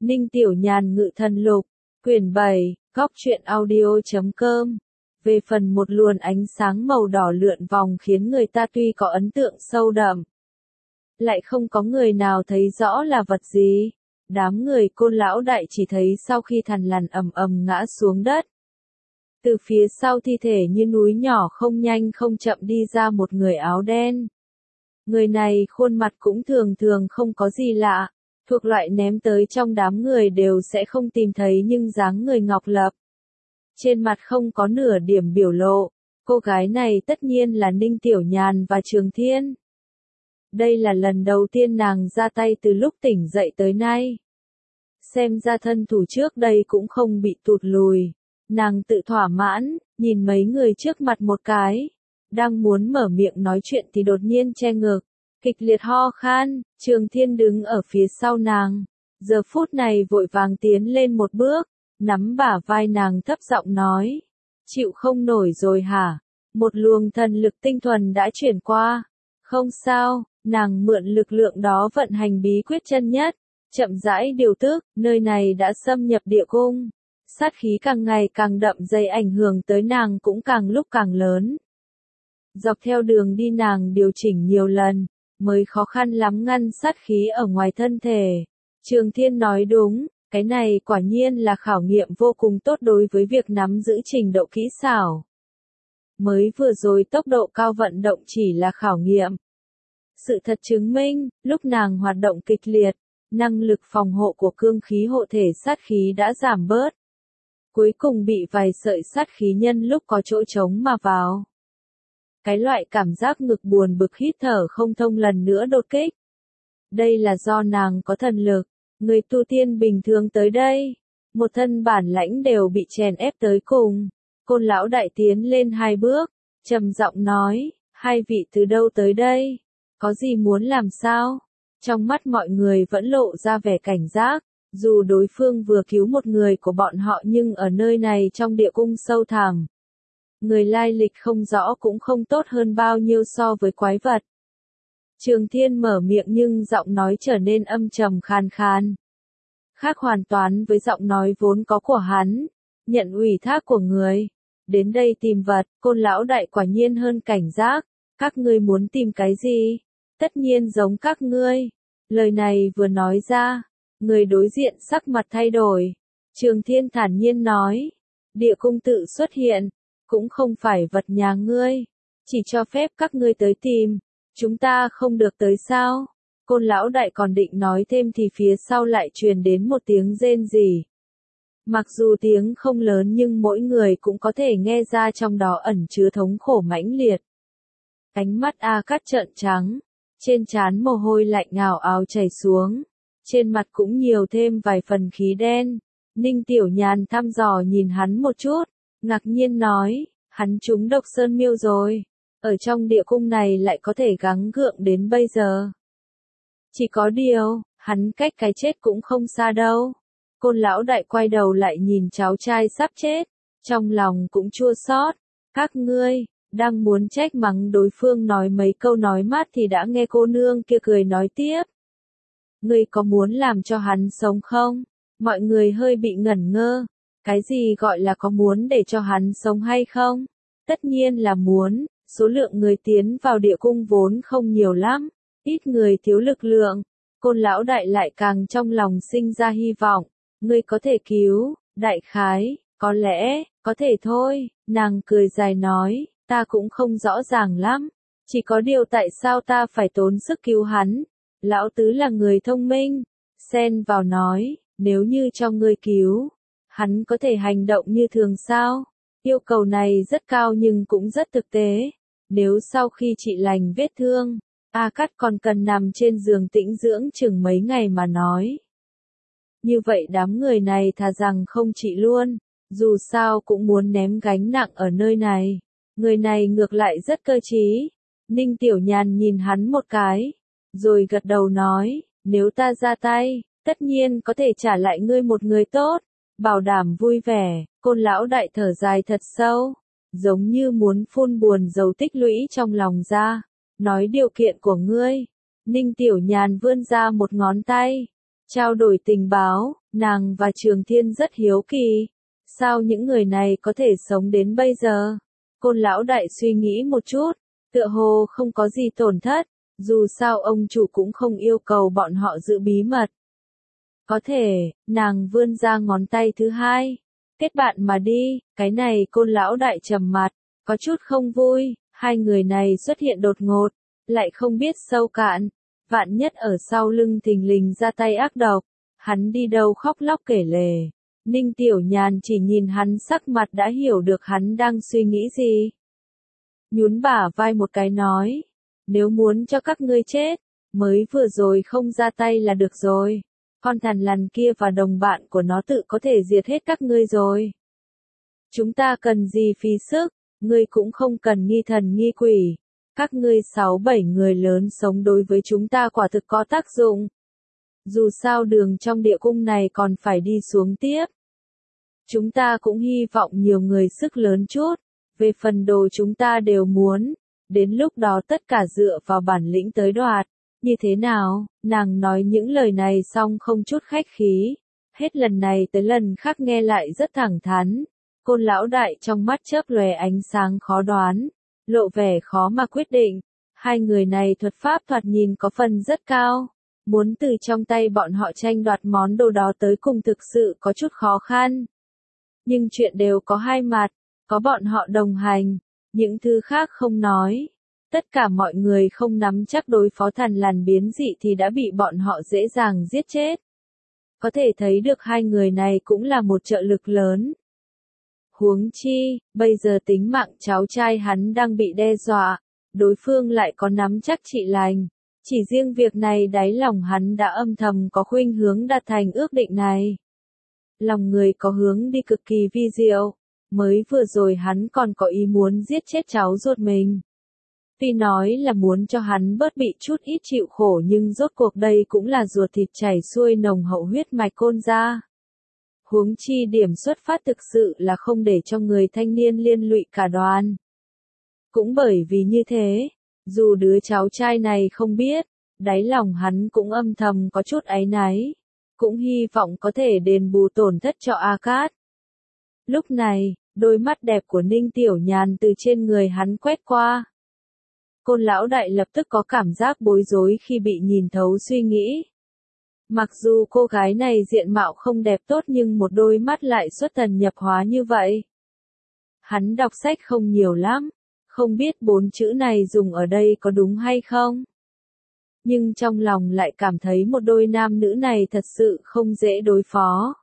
Ninh Tiểu Nhàn Ngự Thần Lục, quyển 7, góc truyện audio.com. Về phần một luồn ánh sáng màu đỏ lượn vòng khiến người ta tuy có ấn tượng sâu đậm, lại không có người nào thấy rõ là vật gì. Đám người Côn lão đại chỉ thấy sau khi thằn lằn ầm ầm ngã xuống đất, từ phía sau thi thể như núi nhỏ không nhanh không chậm đi ra một người áo đen. Người này khuôn mặt cũng thường thường không có gì lạ, thuộc loại ném tới trong đám người đều sẽ không tìm thấy nhưng dáng người ngọc lập. Trên mặt không có nửa điểm biểu lộ, cô gái này tất nhiên là Ninh Tiểu Nhàn và Trường Thiên. Đây là lần đầu tiên nàng ra tay từ lúc tỉnh dậy tới nay. Xem ra thân thủ trước đây cũng không bị tụt lùi. Nàng tự thỏa mãn, nhìn mấy người trước mặt một cái. Đang muốn mở miệng nói chuyện thì đột nhiên che ngực, kịch liệt ho khan. Trường Thiên đứng ở phía sau nàng, giờ phút này vội vàng tiến lên một bước, nắm bả vai nàng thấp giọng nói. Chịu không nổi rồi hả? Một luồng thần lực tinh thuần đã chuyển qua. Không sao, nàng mượn lực lượng đó vận hành bí quyết chân nhất, chậm rãi điều tức, nơi này đã xâm nhập địa cung. Sát khí càng ngày càng đậm dày, ảnh hưởng tới nàng cũng càng lúc càng lớn. Dọc theo đường đi nàng điều chỉnh nhiều lần, mới khó khăn lắm ngăn sát khí ở ngoài thân thể. Trường Thiên nói đúng, cái này quả nhiên là khảo nghiệm vô cùng tốt đối với việc nắm giữ trình độ kỹ xảo. Mới vừa rồi tốc độ cao vận động chỉ là khảo nghiệm. Sự thật chứng minh, lúc nàng hoạt động kịch liệt, năng lực phòng hộ của cương khí hộ thể sát khí đã giảm bớt. Cuối cùng bị vài sợi sát khí nhân lúc có chỗ trống mà vào. Cái loại cảm giác ngực buồn bực hít thở không thông lần nữa đột kích. Đây là do nàng có thần lực, người tu tiên bình thường tới đây, một thân bản lãnh đều bị chèn ép tới cùng. Côn lão đại tiến lên 2 bước, trầm giọng nói, hai vị từ đâu tới đây? Có gì muốn làm sao? Trong mắt mọi người vẫn lộ ra vẻ cảnh giác, dù đối phương vừa cứu một người của bọn họ nhưng ở nơi này trong địa cung sâu thẳm. Người lai lịch không rõ cũng không tốt hơn bao nhiêu so với quái vật. Trường Thiên mở miệng nhưng giọng nói trở nên âm trầm khan khan. Khác hoàn toàn với giọng nói vốn có của hắn, nhận ủy thác của người. Đến đây tìm vật, Côn lão đại quả nhiên hơn cảnh giác. Các ngươi muốn tìm cái gì? Tất nhiên giống các ngươi. Lời này vừa nói ra, người đối diện sắc mặt thay đổi. Trường Thiên thản nhiên nói, địa cung tự xuất hiện, cũng không phải vật nhà ngươi, chỉ cho phép các ngươi tới tìm, chúng ta không được tới sao? Côn lão đại còn định nói thêm thì phía sau lại truyền đến một tiếng rên rỉ. Mặc dù tiếng không lớn nhưng mỗi người cũng có thể nghe ra trong đó ẩn chứa thống khổ mãnh liệt. Ánh mắt A Cát trợn trắng, trên trán mồ hôi lạnh ào ào chảy xuống, trên mặt cũng nhiều thêm vài phần khí đen. Ninh Tiểu Nhàn thăm dò nhìn hắn một chút, ngạc nhiên nói, hắn trúng độc sơn miêu rồi, ở trong địa cung này lại có thể gắng gượng đến bây giờ. Chỉ có điều, hắn cách cái chết cũng không xa đâu. Côn lão đại quay đầu lại nhìn cháu trai sắp chết, trong lòng cũng chua xót. Các ngươi, đang muốn trách mắng đối phương nói mấy câu nói mát thì đã nghe cô nương kia cười nói tiếp. Ngươi có muốn làm cho hắn sống không? Mọi người hơi bị ngẩn ngơ. Cái gì gọi là có muốn để cho hắn sống hay không? Tất nhiên là muốn, số lượng người tiến vào địa cung vốn không nhiều lắm, ít người thiếu lực lượng. Côn lão đại lại càng trong lòng sinh ra hy vọng. Ngươi có thể cứu, đại khái, có lẽ, có thể thôi. Nàng cười dài nói, ta cũng không rõ ràng lắm. Chỉ có điều tại sao ta phải tốn sức cứu hắn? Lão tứ là người thông minh. Xen vào nói, nếu như cho ngươi cứu, hắn có thể hành động như thường sao? Yêu cầu này rất cao nhưng cũng rất thực tế. Nếu sau khi trị lành vết thương, A Cát còn cần nằm trên giường tĩnh dưỡng chừng mấy ngày mà nói. Như vậy đám người này thà rằng không trị luôn, dù sao cũng muốn ném gánh nặng ở nơi này. Người này ngược lại rất cơ trí. Ninh Tiểu Nhàn nhìn hắn một cái, rồi gật đầu nói, nếu ta ra tay, tất nhiên có thể trả lại ngươi một người tốt, bảo đảm vui vẻ. Côn lão đại thở dài thật sâu, giống như muốn phun buồn dầu tích lũy trong lòng ra, nói điều kiện của ngươi. Ninh Tiểu Nhàn vươn ra một ngón tay, trao đổi tình báo, nàng và Trường Thiên rất hiếu kỳ. Sao những người này có thể sống đến bây giờ? Côn lão đại suy nghĩ một chút, tựa hồ không có gì tổn thất, dù sao ông chủ cũng không yêu cầu bọn họ giữ bí mật. Có thể, nàng vươn ra ngón tay thứ hai. Kết bạn mà đi, cái này Côn lão đại trầm mặt, có chút không vui, hai người này xuất hiện đột ngột, lại không biết sâu cạn, vạn nhất ở sau lưng thình lình ra tay ác độc, hắn đi đâu khóc lóc kể lể. Ninh Tiểu Nhàn chỉ nhìn hắn sắc mặt đã hiểu được hắn đang suy nghĩ gì. Nhún bả vai một cái nói, nếu muốn cho các ngươi chết, mới vừa rồi không ra tay là được rồi. Con thằn lằn kia và đồng bạn của nó tự có thể diệt hết các ngươi rồi. Chúng ta cần gì phí sức, ngươi cũng không cần nghi thần nghi quỷ. Các ngươi 6-7 người lớn sống đối với chúng ta quả thực có tác dụng. Dù sao đường trong địa cung này còn phải đi xuống tiếp. Chúng ta cũng hy vọng nhiều người sức lớn chút. Về phần đồ chúng ta đều muốn. Đến lúc đó tất cả dựa vào bản lĩnh tới đoạt. Như thế nào? Nàng nói những lời này xong không chút khách khí. Hết lần này tới lần khác nghe lại rất thẳng thắn. Côn lão đại trong mắt chớp lóe ánh sáng khó đoán. Lộ vẻ khó mà quyết định. Hai người này thuật pháp thoạt nhìn có phần rất cao. Muốn từ trong tay bọn họ tranh đoạt món đồ đó tới cùng thực sự có chút khó khăn. Nhưng chuyện đều có hai mặt. Có bọn họ đồng hành. Những thứ khác không nói. Tất cả mọi người không nắm chắc đối phó thằn lằn biến dị thì đã bị bọn họ dễ dàng giết chết. Có thể thấy được hai người này cũng là một trợ lực lớn. Huống chi, bây giờ tính mạng cháu trai hắn đang bị đe dọa, đối phương lại có nắm chắc trị lành. Chỉ riêng việc này đáy lòng hắn đã âm thầm có khuynh hướng đạt thành ước định này. Lòng người có hướng đi cực kỳ vi diệu, mới vừa rồi hắn còn có ý muốn giết chết cháu ruột mình. Tuy nói là muốn cho hắn bớt bị chút ít chịu khổ nhưng rốt cuộc đây cũng là ruột thịt chảy xuôi nồng hậu huyết mạch Côn gia. Huống chi điểm xuất phát thực sự là không để cho người thanh niên liên lụy cả đoàn. Cũng bởi vì như thế, dù đứa cháu trai này không biết, đáy lòng hắn cũng âm thầm có chút áy náy, cũng hy vọng có thể đền bù tổn thất cho A Cát. Lúc này, đôi mắt đẹp của Ninh Tiểu Nhàn từ trên người hắn quét qua. Côn lão đại lập tức có cảm giác bối rối khi bị nhìn thấu suy nghĩ. Mặc dù cô gái này diện mạo không đẹp tốt nhưng một đôi mắt lại xuất thần nhập hóa như vậy. Hắn đọc sách không nhiều lắm, không biết 4 chữ này dùng ở đây có đúng hay không. Nhưng trong lòng lại cảm thấy một đôi nam nữ này thật sự không dễ đối phó.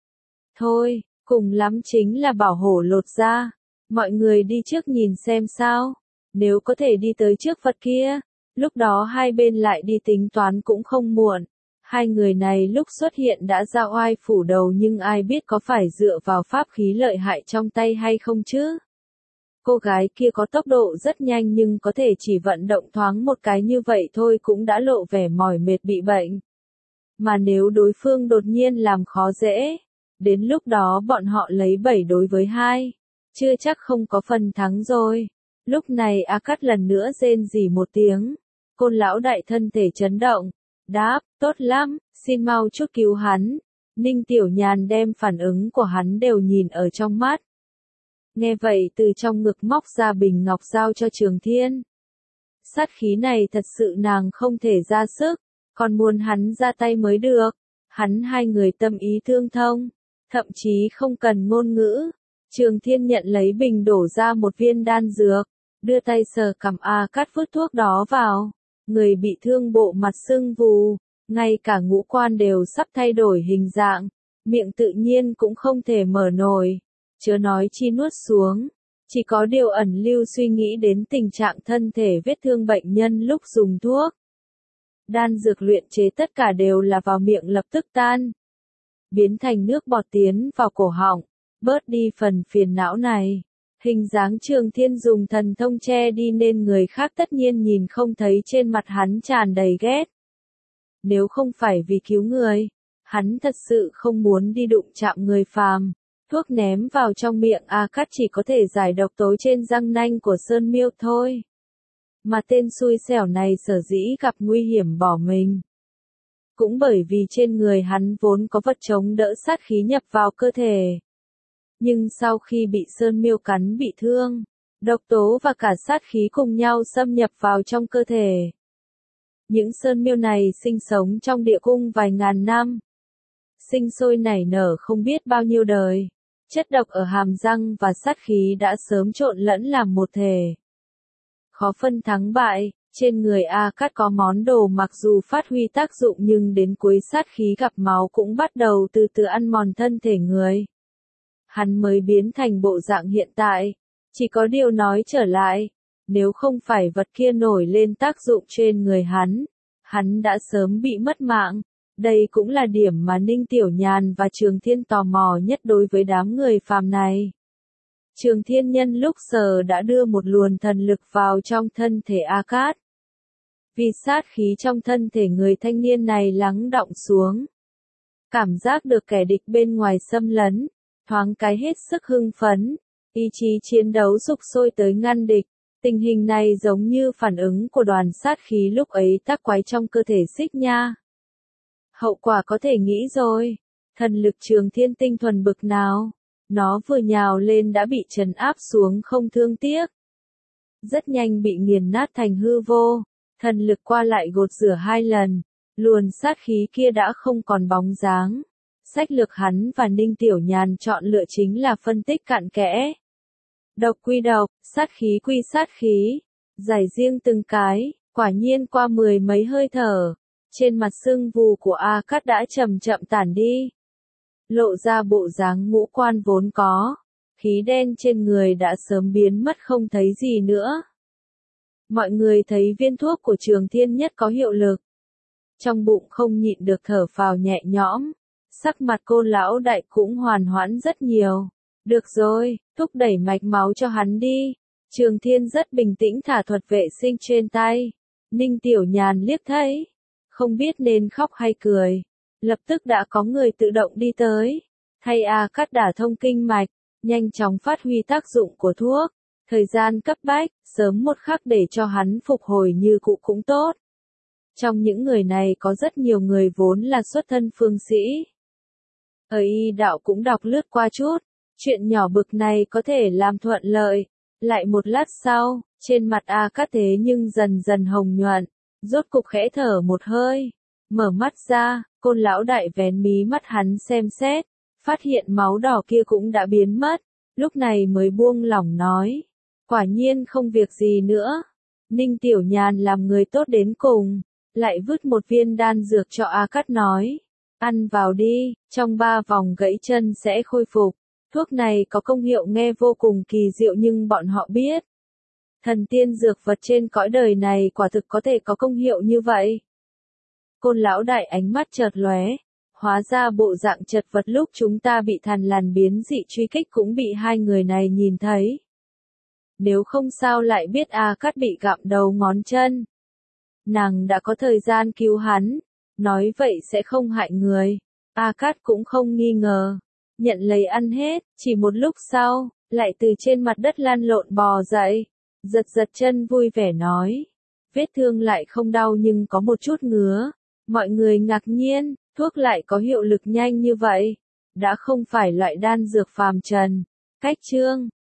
Thôi, cùng lắm chính là bảo hổ lột ra. Mọi người đi trước nhìn xem sao. Nếu có thể đi tới trước Phật kia, lúc đó hai bên lại đi tính toán cũng không muộn. Hai người này lúc xuất hiện đã ra oai phủ đầu nhưng ai biết có phải dựa vào pháp khí lợi hại trong tay hay không chứ? Cô gái kia có tốc độ rất nhanh nhưng có thể chỉ vận động thoáng một cái như vậy thôi cũng đã lộ vẻ mỏi mệt bị bệnh. Mà nếu đối phương đột nhiên làm khó dễ, đến lúc đó bọn họ lấy 7 đối với 2, chưa chắc không có phần thắng rồi. Lúc này A Cát lần nữa rên rỉ một tiếng, Côn lão đại thân thể chấn động, đáp, tốt lắm, xin mau chút cứu hắn. Ninh Tiểu Nhàn đem phản ứng của hắn đều nhìn ở trong mắt. Nghe vậy từ trong ngực móc ra bình ngọc giao cho Trường Thiên. Sát khí này thật sự nàng không thể ra sức, còn muốn hắn ra tay mới được. Hắn hai người tâm ý tương thông, thậm chí không cần ngôn ngữ. Trường Thiên nhận lấy bình đổ ra một viên đan dược, đưa tay sờ cằm A Cát vứt thuốc đó vào. Người bị thương bộ mặt sưng vù, ngay cả ngũ quan đều sắp thay đổi hình dạng, miệng tự nhiên cũng không thể mở nổi, chớ nói chi nuốt xuống. Chỉ có điều ẩn lưu suy nghĩ đến tình trạng thân thể vết thương bệnh nhân lúc dùng thuốc. Đan dược luyện chế tất cả đều là vào miệng lập tức tan, biến thành nước bọt tiến vào cổ họng, bớt đi phần phiền não này. Hình dáng Trường Thiên dùng thần thông che đi nên người khác tất nhiên nhìn không thấy trên mặt hắn tràn đầy ghét. Nếu không phải vì cứu người, hắn thật sự không muốn đi đụng chạm người phàm. Thuốc ném vào trong miệng A Cát chỉ có thể giải độc tố trên răng nanh của Sơn Miêu thôi. Mà tên xui xẻo này sở dĩ gặp nguy hiểm bỏ mình. cũng bởi vì trên người hắn vốn có vật chống đỡ sát khí nhập vào cơ thể. Nhưng sau khi bị sơn miêu cắn bị thương, độc tố và cả sát khí cùng nhau xâm nhập vào trong cơ thể. Những sơn miêu này sinh sống trong địa cung vài ngàn năm, sinh sôi nảy nở không biết bao nhiêu đời. Chất độc ở hàm răng và sát khí đã sớm trộn lẫn làm một thể. Khó phân thắng bại, trên người A Cát có món đồ mặc dù phát huy tác dụng nhưng đến cuối sát khí gặp máu cũng bắt đầu từ từ ăn mòn thân thể người. Hắn mới biến thành bộ dạng hiện tại. Chỉ có điều nói trở lại, nếu không phải vật kia nổi lên tác dụng trên người hắn đã sớm bị mất mạng. Đây cũng là điểm mà Ninh Tiểu Nhàn và Trường Thiên tò mò nhất đối với đám người phàm này. Trường Thiên nhân lúc giờ đã đưa một luồng thần lực vào trong thân thể A Cát. Vì sát khí trong thân thể người thanh niên này lắng đọng xuống. Cảm giác được kẻ địch bên ngoài xâm lấn, thoáng cái hết sức hưng phấn, ý chí chiến đấu sục sôi tới ngăn địch. Tình hình này giống như phản ứng của đoàn sát khí lúc ấy tác quái trong cơ thể Xích Nha. Hậu quả có thể nghĩ rồi, thần lực Trường Thiên tinh thuần bực nào, nó vừa nhào lên đã bị trấn áp xuống không thương tiếc. Rất nhanh bị nghiền nát thành hư vô, thần lực qua lại gột rửa 2 lần, luồn sát khí kia đã không còn bóng dáng. Sách lược hắn và Ninh Tiểu Nhàn chọn lựa chính là phân tích cặn kẽ. Độc quy độc, sát khí quy sát khí, giải riêng từng cái, quả nhiên qua 10 mấy hơi thở. Trên mặt sưng vù của A Cát đã chậm chậm tản đi. Lộ ra bộ dáng ngũ quan vốn có. Khí đen trên người đã sớm biến mất không thấy gì nữa. Mọi người thấy viên thuốc của Trường Thiên nhất có hiệu lực. Trong bụng không nhịn được thở phào nhẹ nhõm. Sắc mặt Côn lão đại cũng hoàn hoãn rất nhiều. Được rồi, thúc đẩy mạch máu cho hắn đi. Trường Thiên rất bình tĩnh thả thuật vệ sinh trên tay. Ninh Tiểu Nhàn liếc thấy. Không biết nên khóc hay cười. Lập tức đã có người tự động đi tới. Thay A Cát đả thông kinh mạch. Nhanh chóng phát huy tác dụng của thuốc. Thời gian cấp bách, sớm một khắc để cho hắn phục hồi như cũ cũng tốt. Trong những người này có rất nhiều người vốn là xuất thân phương sĩ. Ở y đạo cũng đọc lướt qua chút. Chuyện nhỏ bực này có thể làm thuận lợi. Lại một lát sau, trên mặt A Cát thế nhưng dần dần hồng nhuận. Rốt cục khẽ thở một hơi. Mở mắt ra, Côn lão đại vén mí mắt hắn xem xét. Phát hiện máu đỏ kia cũng đã biến mất. Lúc này mới buông lỏng nói. Quả nhiên không việc gì nữa. Ninh Tiểu Nhàn làm người tốt đến cùng. Lại vứt một viên đan dược cho A Cát nói. Ăn vào đi, trong 3 vòng gãy chân sẽ khôi phục. Thuốc này có công hiệu nghe vô cùng kỳ diệu nhưng bọn họ biết. Thần tiên dược vật trên cõi đời này quả thực có thể có công hiệu như vậy. Côn lão đại ánh mắt chợt lóe. Hóa ra bộ dạng chật vật lúc chúng ta bị thằn lằn biến dị truy kích cũng bị 2 người này nhìn thấy. Nếu không sao lại biết A Cát bị gặm đầu ngón chân. Nàng đã có thời gian cứu hắn. Nói vậy sẽ không hại người. A Cát cũng không nghi ngờ. Nhận lấy ăn hết, chỉ một lúc sau, lại từ trên mặt đất lăn lộn bò dậy. Giật giật chân vui vẻ nói. Vết thương lại không đau nhưng có một chút ngứa. Mọi người ngạc nhiên, thuốc lại có hiệu lực nhanh như vậy. Đã không phải loại đan dược phàm trần. Cách chương